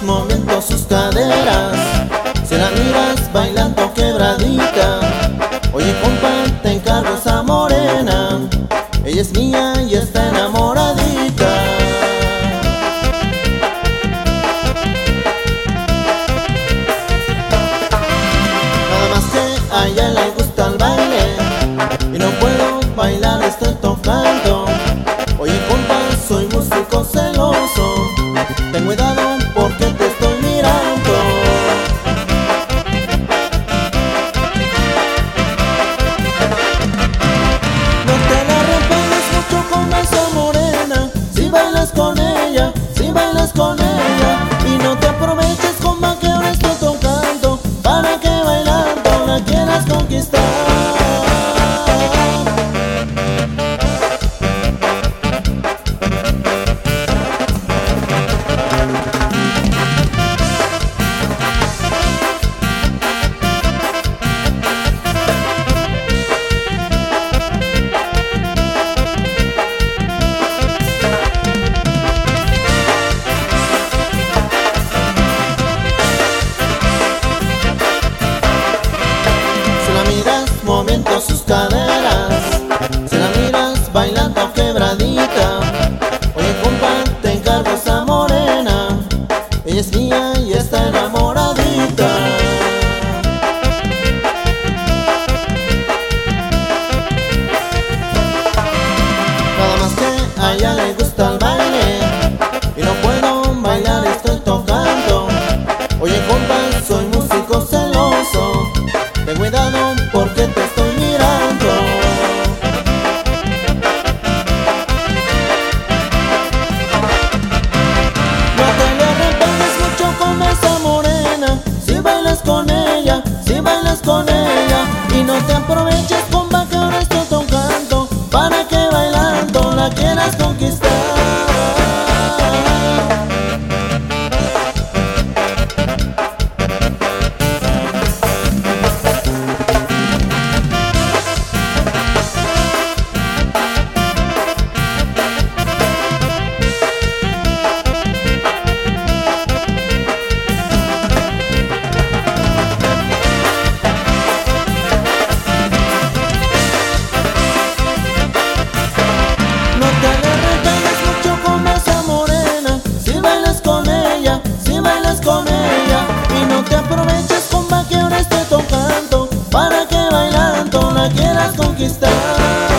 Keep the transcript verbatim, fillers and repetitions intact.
moviendo sus caderas, si la miras bailando quebradita, oye compa, te encargo esa morena, ella es mía y está enamoradita. Nada más que a ella le gusta el baile y no puedo bailar, estoy tocando. Oye compa, soy músico celoso, ten cuidado porque te estoy mirando. No te la arrepientes mucho con esa morena, si bailas con ella, si bailas con ella. Y no te aproveches compa que ahora estoy tocando, para que bailando la quieras conquistar. Moviendo sus caderas, si la miras bailando quebradita, oye compa, te encargo esa morena, ella es mía y está enamoradita. Nada más que a ella le gusta el baile y no puedo bailar, estoy tocando. Oye compa, soy músico celoso, ten cuidado porque te estoy mirando. No te le arrepientes mucho con esa morena, si bailas con ella, si bailas con ella. Y no te aproveches compa que ahora estoy tocando, para que bailando la quieras conquistar. Con ella, y no te aproveches compa que ahora estoy tocando, para que bailando la quieras conquistar.